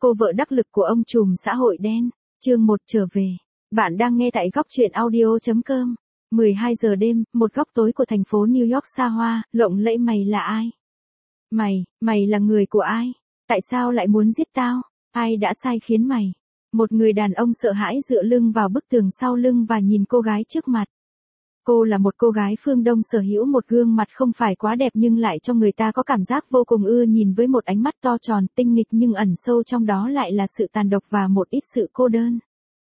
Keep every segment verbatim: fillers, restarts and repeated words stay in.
cô vợ đắc lực của ông trùm xã hội đen. Chương một trở về. Bạn đang nghe tại góc truyện audio chấm com. mười hai giờ đêm, một góc tối của thành phố New York xa hoa, lộng lẫy. Mày là ai? Mày, mày là người của ai? Tại sao lại muốn giết tao? Ai đã sai khiến mày? Một người đàn ông sợ hãi dựa lưng vào bức tường sau lưng và nhìn cô gái trước mặt. Cô là một cô gái phương Đông sở hữu một gương mặt không phải quá đẹp nhưng lại cho người ta có cảm giác vô cùng ưa nhìn với một ánh mắt to tròn tinh nghịch nhưng ẩn sâu trong đó lại là sự tàn độc và một ít sự cô đơn.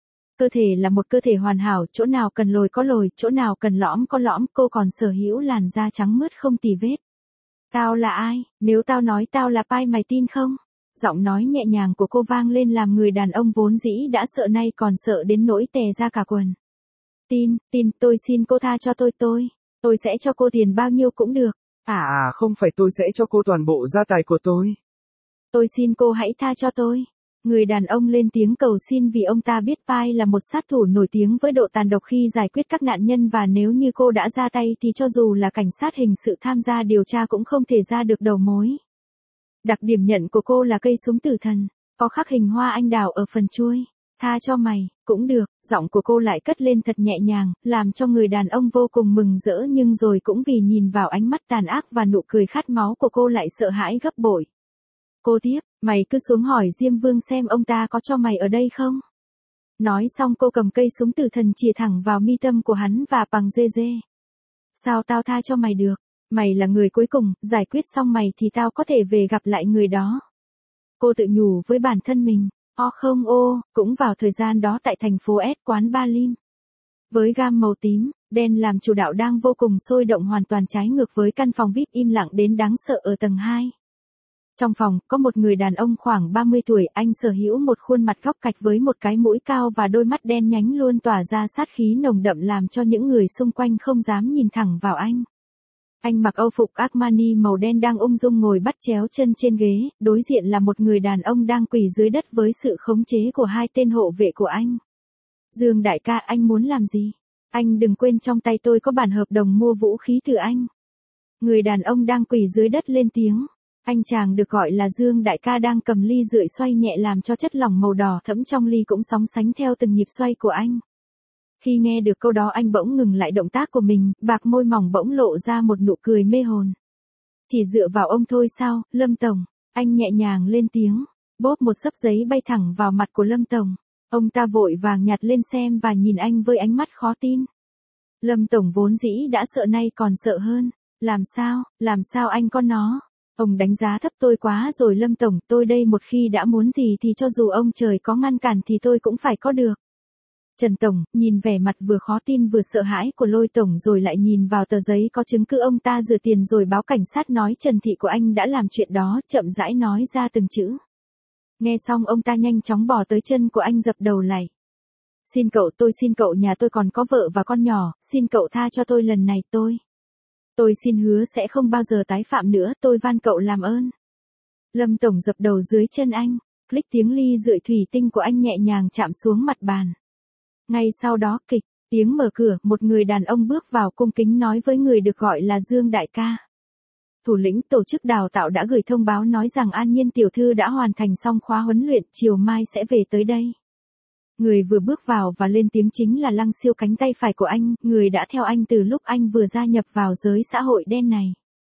Cơ thể là một cơ thể hoàn hảo, chỗ nào cần lồi có lồi, chỗ nào cần lõm có lõm, cô còn sở hữu làn da trắng mướt không tì vết. Tao là ai? Nếu tao nói tao là Pai mày tin không? Giọng nói nhẹ nhàng của cô vang lên làm người đàn ông vốn dĩ đã sợ nay còn sợ đến nỗi tè ra cả quần. Tin, tin, tôi xin cô tha cho tôi tôi. Tôi sẽ cho cô tiền bao nhiêu cũng được. À à không phải tôi sẽ cho cô toàn bộ gia tài của tôi. Tôi xin cô hãy tha cho tôi. Người đàn ông lên tiếng cầu xin vì ông ta biết Pai là một sát thủ nổi tiếng với độ tàn độc khi giải quyết các nạn nhân và nếu như cô đã ra tay thì cho dù là cảnh sát hình sự tham gia điều tra cũng không thể ra được đầu mối. Đặc điểm nhận của cô là cây súng tử thần, có khắc hình hoa anh đào ở phần chuôi. Tha cho mày, cũng được, giọng của cô lại cất lên thật nhẹ nhàng, làm cho người đàn ông vô cùng mừng rỡ nhưng rồi cũng vì nhìn vào ánh mắt tàn ác và nụ cười khát máu của cô lại sợ hãi gấp bội. Cô tiếp, mày cứ xuống hỏi Diêm Vương xem ông ta có cho mày ở đây không? Nói xong cô cầm cây súng tử thần chĩa thẳng vào mi tâm của hắn và bằng dê dê. Sao tao tha cho mày được? Mày là người cuối cùng, giải quyết xong mày thì tao có thể về gặp lại người đó. Cô tự nhủ với bản thân mình. Ô không ô, cũng vào thời gian đó tại thành phố S quán Ba Lim. Với gam màu tím, đen làm chủ đạo đang vô cùng sôi động hoàn toàn trái ngược với căn phòng vi ai pi im lặng đến đáng sợ ở tầng hai. Trong phòng, có một người đàn ông khoảng ba mươi tuổi, anh sở hữu một khuôn mặt góc cạnh với một cái mũi cao và đôi mắt đen nhánh luôn tỏa ra sát khí nồng đậm làm cho những người xung quanh không dám nhìn thẳng vào anh. Anh mặc âu phục Armani màu đen đang ung dung ngồi bắt chéo chân trên ghế, đối diện là một người đàn ông đang quỳ dưới đất với sự khống chế của hai tên hộ vệ của anh. Dương đại ca, anh muốn làm gì? Anh đừng quên trong tay tôi có bản hợp đồng mua vũ khí từ anh. Người đàn ông đang quỳ dưới đất lên tiếng. Anh chàng được gọi là Dương đại ca đang cầm ly rượu xoay nhẹ làm cho chất lỏng màu đỏ thẫm trong ly cũng sóng sánh theo từng nhịp xoay của anh. Khi nghe được câu đó anh bỗng ngừng lại động tác của mình, bạc môi mỏng bỗng lộ ra một nụ cười mê hồn. Chỉ dựa vào ông thôi sao, Lâm Tổng? Anh nhẹ nhàng lên tiếng, bóp một xấp giấy bay thẳng vào mặt của Lâm Tổng. Ông ta vội vàng nhặt lên xem và nhìn anh với ánh mắt khó tin. Lâm Tổng vốn dĩ đã sợ nay còn sợ hơn. Làm sao, làm sao anh có nó? Ông đánh giá thấp tôi quá rồi Lâm Tổng, tôi đây một khi đã muốn gì thì cho dù ông trời có ngăn cản thì tôi cũng phải có được. Trần Tổng, nhìn vẻ mặt vừa khó tin vừa sợ hãi của Lôi Tổng rồi lại nhìn vào tờ giấy có chứng cứ ông ta rửa tiền rồi báo cảnh sát nói Trần Thị của anh đã làm chuyện đó, chậm rãi nói ra từng chữ. Nghe xong ông ta nhanh chóng bỏ tới chân của anh dập đầu lạy. Xin cậu, tôi xin cậu, nhà tôi còn có vợ và con nhỏ, xin cậu tha cho tôi lần này tôi. Tôi xin hứa sẽ không bao giờ tái phạm nữa, tôi van cậu làm ơn. Lâm Tổng dập đầu dưới chân anh, click tiếng ly rượu thủy tinh của anh nhẹ nhàng chạm xuống mặt bàn. Ngay sau đó kịch, tiếng mở cửa, một người đàn ông bước vào cung kính nói với người được gọi là Dương đại ca. Thủ lĩnh tổ chức đào tạo đã gửi thông báo nói rằng An Nhiên tiểu thư đã hoàn thành xong khóa huấn luyện, chiều mai sẽ về tới đây. Người vừa bước vào và lên tiếng chính là Lăng Siêu, cánh tay phải của anh, người đã theo anh từ lúc anh vừa gia nhập vào giới xã hội đen này.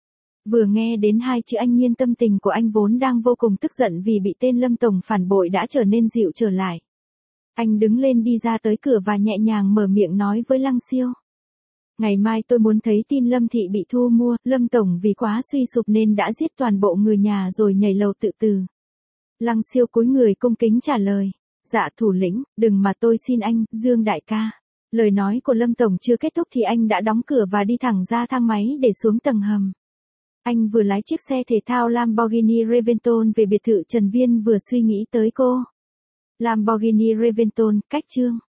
Vừa nghe đến hai chữ An Nhiên, tâm tình của anh vốn đang vô cùng tức giận vì bị tên Lâm Tổng phản bội đã trở nên dịu trở lại. Anh đứng lên đi ra tới cửa và nhẹ nhàng mở miệng nói với Lăng Siêu. Ngày mai tôi muốn thấy tin Lâm Thị bị thu mua, Lâm Tổng vì quá suy sụp nên đã giết toàn bộ người nhà rồi nhảy lầu tự tử. Lăng Siêu cúi người cung kính trả lời. Dạ thủ lĩnh, đừng mà tôi xin anh, Dương đại ca. Lời nói của Lâm Tổng chưa kết thúc thì anh đã đóng cửa và đi thẳng ra thang máy để xuống tầng hầm. Anh vừa lái chiếc xe thể thao Lamborghini Reventon về biệt thự Trần Viên vừa suy nghĩ tới cô. Lamborghini Reventon, cách chương.